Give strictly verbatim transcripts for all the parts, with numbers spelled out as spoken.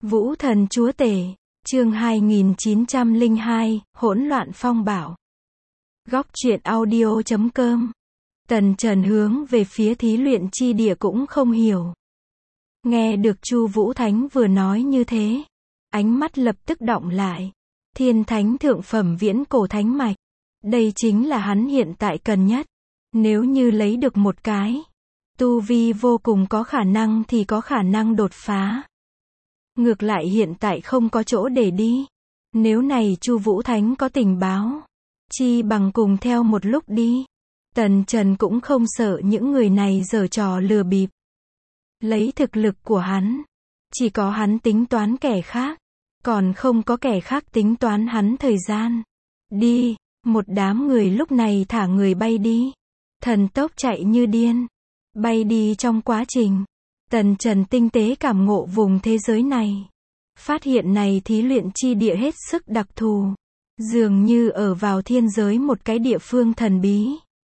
Vũ thần chúa tể, chương hai nghìn chín trăm lẻ hai, hỗn loạn phong bạo. Góc truyện audio chấm com. Tần Trần hướng về phía thí luyện chi địa cũng không hiểu. Nghe được Chu Vũ Thánh vừa nói như thế, ánh mắt lập tức đọng lại. Thiên thánh thượng phẩm viễn cổ thánh mạch. Đây chính là hắn hiện tại cần nhất. Nếu như lấy được một cái, tu vi vô cùng có khả năng thì có khả năng đột phá. Ngược lại hiện tại không có chỗ để đi. Nếu này Chu Vũ Thánh có tình báo, chi bằng cùng theo một lúc đi. Tần Trần cũng không sợ những người này giở trò lừa bịp. Lấy thực lực của hắn, chỉ có hắn tính toán kẻ khác, còn không có kẻ khác tính toán hắn thời gian. Đi, một đám người lúc này thả người bay đi. Thần tốc chạy như điên. Bay đi trong quá trình, Tần Trần tinh tế cảm ngộ vùng thế giới này. Phát hiện này thí luyện chi địa hết sức đặc thù. Dường như ở vào thiên giới một cái địa phương thần bí.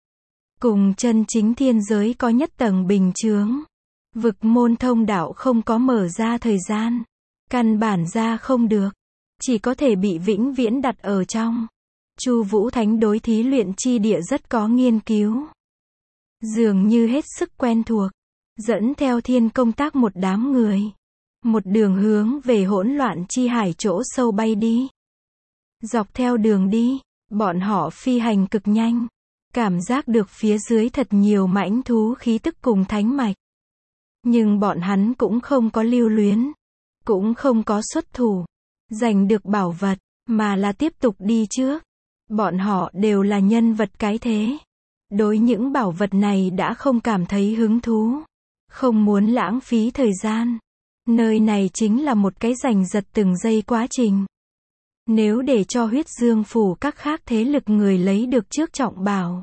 Cùng chân chính thiên giới có nhất tầng bình chướng. Vực môn thông đạo không có mở ra thời gian. Căn bản ra không được. Chỉ có thể bị vĩnh viễn đặt ở trong. Chu Vũ Thánh đối thí luyện chi địa rất có nghiên cứu. Dường như hết sức quen thuộc. Dẫn theo thiên công tác một đám người. Một đường hướng về hỗn loạn chi hải chỗ sâu bay đi. Dọc theo đường đi, bọn họ phi hành cực nhanh. Cảm giác được phía dưới thật nhiều mãnh thú khí tức cùng thánh mạch. Nhưng bọn hắn cũng không có lưu luyến. Cũng không có xuất thủ. Giành được bảo vật, mà là tiếp tục đi trước. Bọn họ đều là nhân vật cái thế. Đối những bảo vật này đã không cảm thấy hứng thú. Không muốn lãng phí thời gian. Nơi này chính là một cái giành giật từng giây quá trình. Nếu để cho huyết dương phủ các khác thế lực người lấy được trước trọng bảo.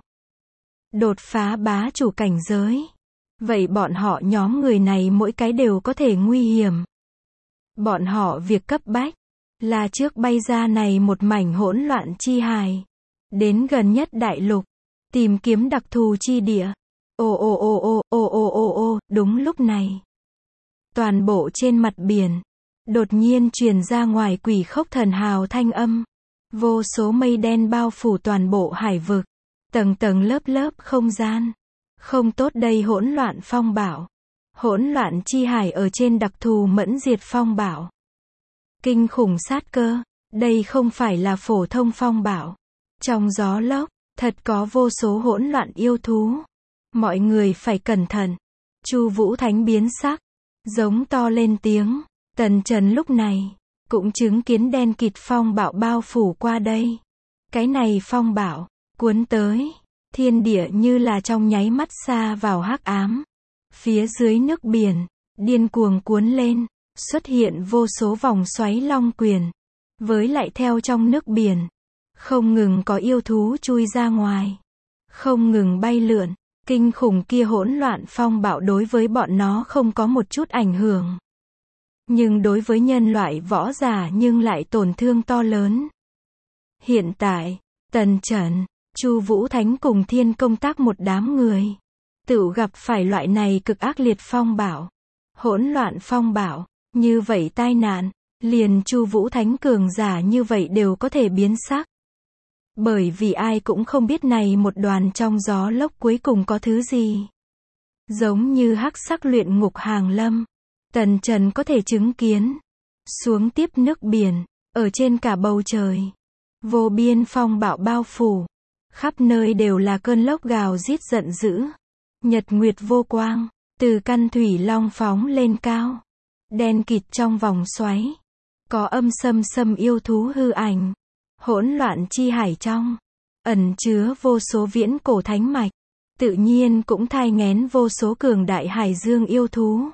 Đột phá bá chủ cảnh giới. Vậy bọn họ nhóm người này mỗi cái đều có thể nguy hiểm. Bọn họ việc cấp bách. Là trước bay ra này một mảnh hỗn loạn chi hài. Đến gần nhất đại lục. Tìm kiếm đặc thù chi địa. Ô ô ô ô ô ô ô ô, đúng lúc này. Toàn bộ trên mặt biển. Đột nhiên truyền ra ngoài quỷ khốc thần hào thanh âm. Vô số mây đen bao phủ toàn bộ hải vực. Tầng tầng lớp lớp không gian. Không tốt đây hỗn loạn phong bạo. Hỗn loạn chi hải ở trên đặc thù mẫn diệt phong bạo. Kinh khủng sát cơ. Đây không phải là phổ thông phong bạo. Trong gió lốc, thật có vô số hỗn loạn yêu thú. Mọi người phải cẩn thận. Chu Vũ Thánh biến sắc. Giống to lên tiếng. Tần Trần lúc này, cũng chứng kiến đen kịt phong bạo bao phủ qua đây. Cái này phong bạo, cuốn tới. Thiên địa như là trong nháy mắt xa vào hắc ám. Phía dưới nước biển, điên cuồng cuốn lên. Xuất hiện vô số vòng xoáy long quyền. Với lại theo trong nước biển. Không ngừng có yêu thú chui ra ngoài. Không ngừng bay lượn. Kinh khủng kia hỗn loạn phong bạo đối với bọn nó không có một chút ảnh hưởng. Nhưng đối với nhân loại võ giả nhưng lại tổn thương to lớn. Hiện tại, Tần Trần, Chu Vũ Thánh cùng thiên công tác một đám người. Tự gặp phải loại này cực ác liệt phong bạo. Hỗn loạn phong bạo. Như vậy tai nạn. Liền Chu Vũ Thánh cường giả như vậy đều có thể biến sắc. Bởi vì ai cũng không biết này một đoàn trong gió lốc cuối cùng có thứ gì. Giống như hắc sắc luyện ngục hàng lâm. Tần Trần có thể chứng kiến. Xuống tiếp nước biển. Ở trên cả bầu trời. Vô biên phong bạo bao phủ. Khắp nơi đều là cơn lốc gào rít giận dữ. Nhật nguyệt vô quang. Từ căn thủy long phóng lên cao. Đen kịt trong vòng xoáy. Có âm sâm sâm yêu thú hư ảnh. Hỗn loạn chi hải trong. Ẩn chứa vô số viễn cổ thánh mạch. Tự nhiên cũng thai nghén vô số cường đại hải dương yêu thú.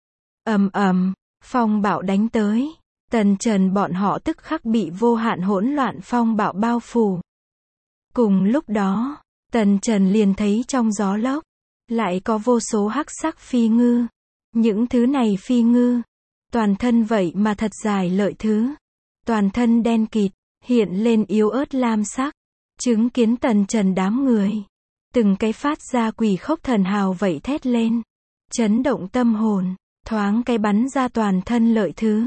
Ầm ầm, phong bạo đánh tới. Tần Trần bọn họ tức khắc bị vô hạn hỗn loạn phong bạo bao phủ. Cùng lúc đó, Tần Trần liền thấy trong gió lốc. Lại có vô số hắc sắc phi ngư. Những thứ này phi ngư. Toàn thân vậy mà thật dài lợi thứ. Toàn thân đen kịt. Hiện lên yếu ớt lam sắc. Chứng kiến Tần Trần đám người. Từng cái phát ra quỷ khốc thần hào vậy thét lên. Chấn động tâm hồn. Thoáng cái bắn ra toàn thân lợi thứ.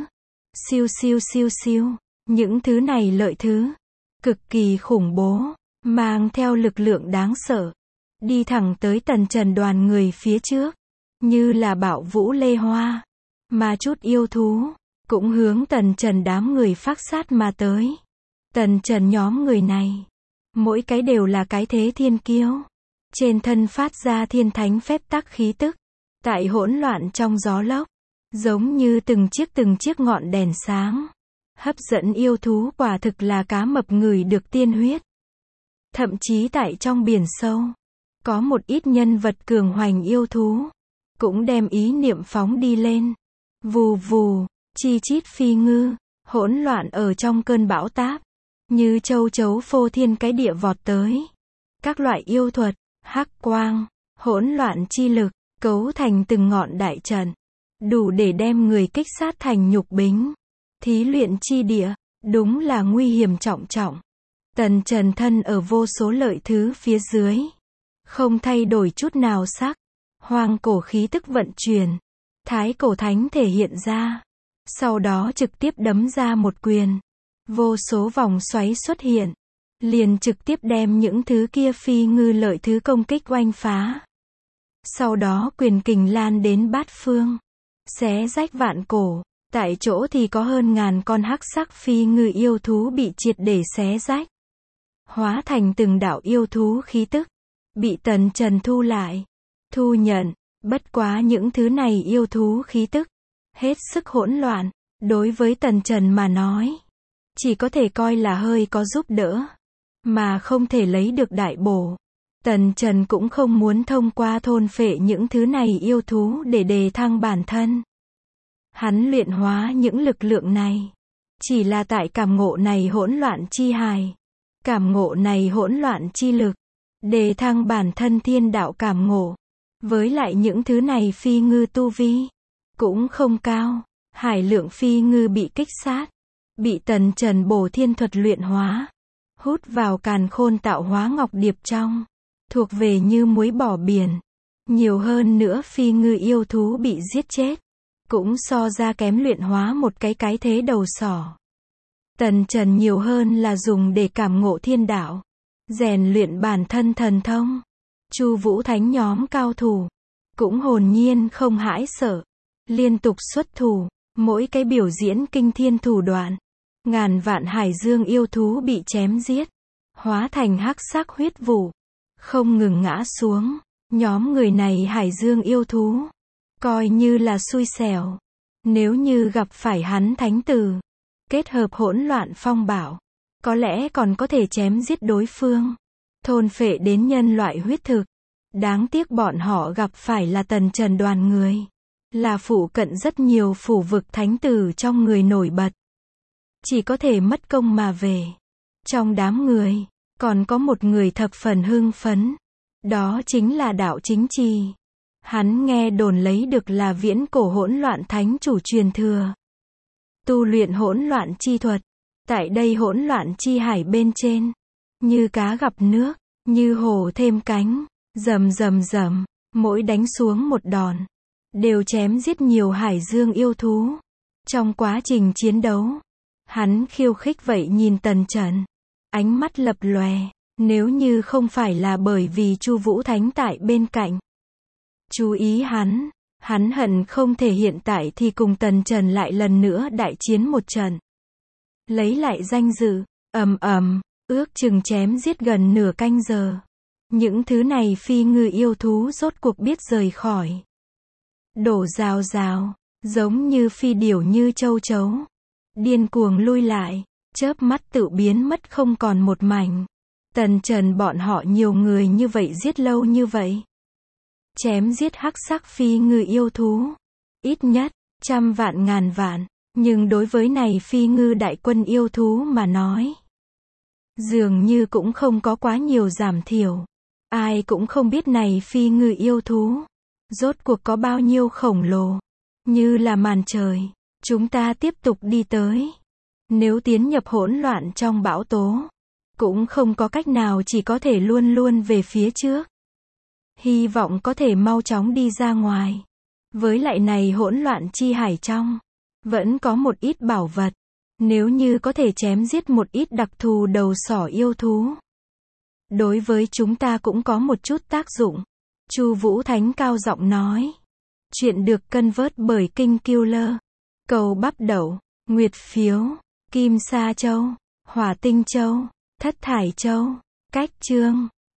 Siêu siêu siêu siêu. Những thứ này lợi thứ. Cực kỳ khủng bố. Mang theo lực lượng đáng sợ. Đi thẳng tới tần trần đoàn người phía trước. Như là bạo vũ lê hoa. Mà chút yêu thú. Cũng hướng tần trần đám người phác sát mà tới. Tần trần nhóm người này. Mỗi cái đều là cái thế thiên kiêu. Trên thân phát ra thiên thánh phép tắc khí tức. Tại hỗn loạn trong gió lốc. Giống như từng chiếc từng chiếc ngọn đèn sáng. Hấp dẫn yêu thú quả thực là cá mập ngửi được tiên huyết. Thậm chí tại trong biển sâu. Có một ít nhân vật cường hoành yêu thú. Cũng đem ý niệm phóng đi lên. Vù vù, chi chít phi ngư. Hỗn loạn ở trong cơn bão táp. Như châu chấu phô thiên cái địa vọt tới. Các loại yêu thuật, hắc quang, hỗn loạn chi lực, cấu thành từng ngọn đại trận. Đủ để đem người kích sát thành nhục bính. Thí luyện chi địa, đúng là nguy hiểm trọng trọng. Tần trần thân ở vô số lợi thứ phía dưới. Không thay đổi chút nào sắc. Hoang cổ khí tức vận chuyển. Thái cổ thánh thể hiện ra. Sau đó trực tiếp đấm ra một quyền. Vô số vòng xoáy xuất hiện. Liền trực tiếp đem những thứ kia phi ngư lợi thứ công kích oanh phá. Sau đó quyền kình lan đến bát phương. Xé rách vạn cổ. Tại chỗ thì có hơn ngàn con hắc sắc phi ngư yêu thú bị triệt để xé rách. Hóa thành từng đạo yêu thú khí tức. Bị tần trần thu lại. Thu nhận. Bất quá những thứ này yêu thú khí tức. Hết sức hỗn loạn. Đối với tần trần mà nói. Chỉ có thể coi là hơi có giúp đỡ. Mà không thể lấy được đại bổ. Tần trần cũng không muốn thông qua thôn phệ những thứ này yêu thú để đề thăng bản thân. Hắn luyện hóa những lực lượng này. Chỉ là tại cảm ngộ này hỗn loạn chi hài. Cảm ngộ này hỗn loạn chi lực. Đề thăng bản thân thiên đạo cảm ngộ. Với lại những thứ này phi ngư tu vi. Cũng không cao. Hải lượng phi ngư bị kích sát. Bị tần trần bổ thiên thuật luyện hóa. Hút vào càn khôn tạo hóa ngọc điệp trong. Thuộc về như muối bỏ biển. Nhiều hơn nữa phi ngư yêu thú bị giết chết. Cũng so ra kém luyện hóa một cái cái thế đầu sỏ. Tần trần nhiều hơn là dùng để cảm ngộ thiên đạo. Rèn luyện bản thân thần thông. Chu vũ thánh nhóm cao thủ. Cũng hồn nhiên không hãi sợ. Liên tục xuất thủ. Mỗi cái biểu diễn kinh thiên thủ đoạn. Ngàn vạn hải dương yêu thú bị chém giết. Hóa thành hắc sắc huyết vụ. Không ngừng ngã xuống. Nhóm người này hải dương yêu thú. Coi như là xui xẻo. Nếu như gặp phải hắn thánh tử. Kết hợp hỗn loạn phong bảo. Có lẽ còn có thể chém giết đối phương. Thôn phệ đến nhân loại huyết thực. Đáng tiếc bọn họ gặp phải là tần trần đoàn người. Là phụ cận rất nhiều phủ vực thánh tử trong người nổi bật. Chỉ có thể mất công mà về. Trong đám người, còn có một người thập phần hưng phấn. Đó chính là đạo chính trì. Hắn nghe đồn lấy được là viễn cổ hỗn loạn thánh chủ truyền thừa. Tu luyện hỗn loạn chi thuật. Tại đây hỗn loạn chi hải bên trên. Như cá gặp nước, như hổ thêm cánh. Rầm rầm rầm, mỗi đánh xuống một đòn. Đều chém giết nhiều hải dương yêu thú. Trong quá trình chiến đấu. Hắn khiêu khích vậy nhìn tần trần. Ánh mắt lập lòe. Nếu như không phải là bởi vì Chu Vũ Thánh tại bên cạnh. Chú ý hắn. Hắn hận không thể hiện tại thì cùng tần trần lại lần nữa đại chiến một trận. Lấy lại danh dự. Ầm ầm. Ước chừng chém giết gần nửa canh giờ. Những thứ này phi ngư yêu thú rốt cuộc biết rời khỏi. Đổ rào rào. Giống như phi điểu như châu chấu. Điên cuồng lui lại. Chớp mắt tự biến mất không còn một mảnh. Tần trần bọn họ nhiều người như vậy giết lâu như vậy. Chém giết hắc sắc phi ngư yêu thú. Ít nhất, trăm vạn ngàn vạn. Nhưng đối với này phi ngư đại quân yêu thú mà nói. Dường như cũng không có quá nhiều giảm thiểu. Ai cũng không biết này phi ngư yêu thú. Rốt cuộc có bao nhiêu khổng lồ. Như là màn trời. Chúng ta tiếp tục đi tới. Nếu tiến nhập hỗn loạn trong bão tố. Cũng không có cách nào, chỉ có thể luôn luôn về phía trước. Hy vọng có thể mau chóng đi ra ngoài. Với lại này hỗn loạn chi hải trong. Vẫn có một ít bảo vật. Nếu như có thể chém giết một ít đặc thù đầu sỏ yêu thú, đối với chúng ta cũng có một chút tác dụng. Chu Vũ Thánh cao giọng nói. Chuyện được cân vớt bởi Kinh Killer. Cầu bắp đậu, nguyệt phiếu, kim sa châu, hỏa tinh châu, thất thải châu. Cách chương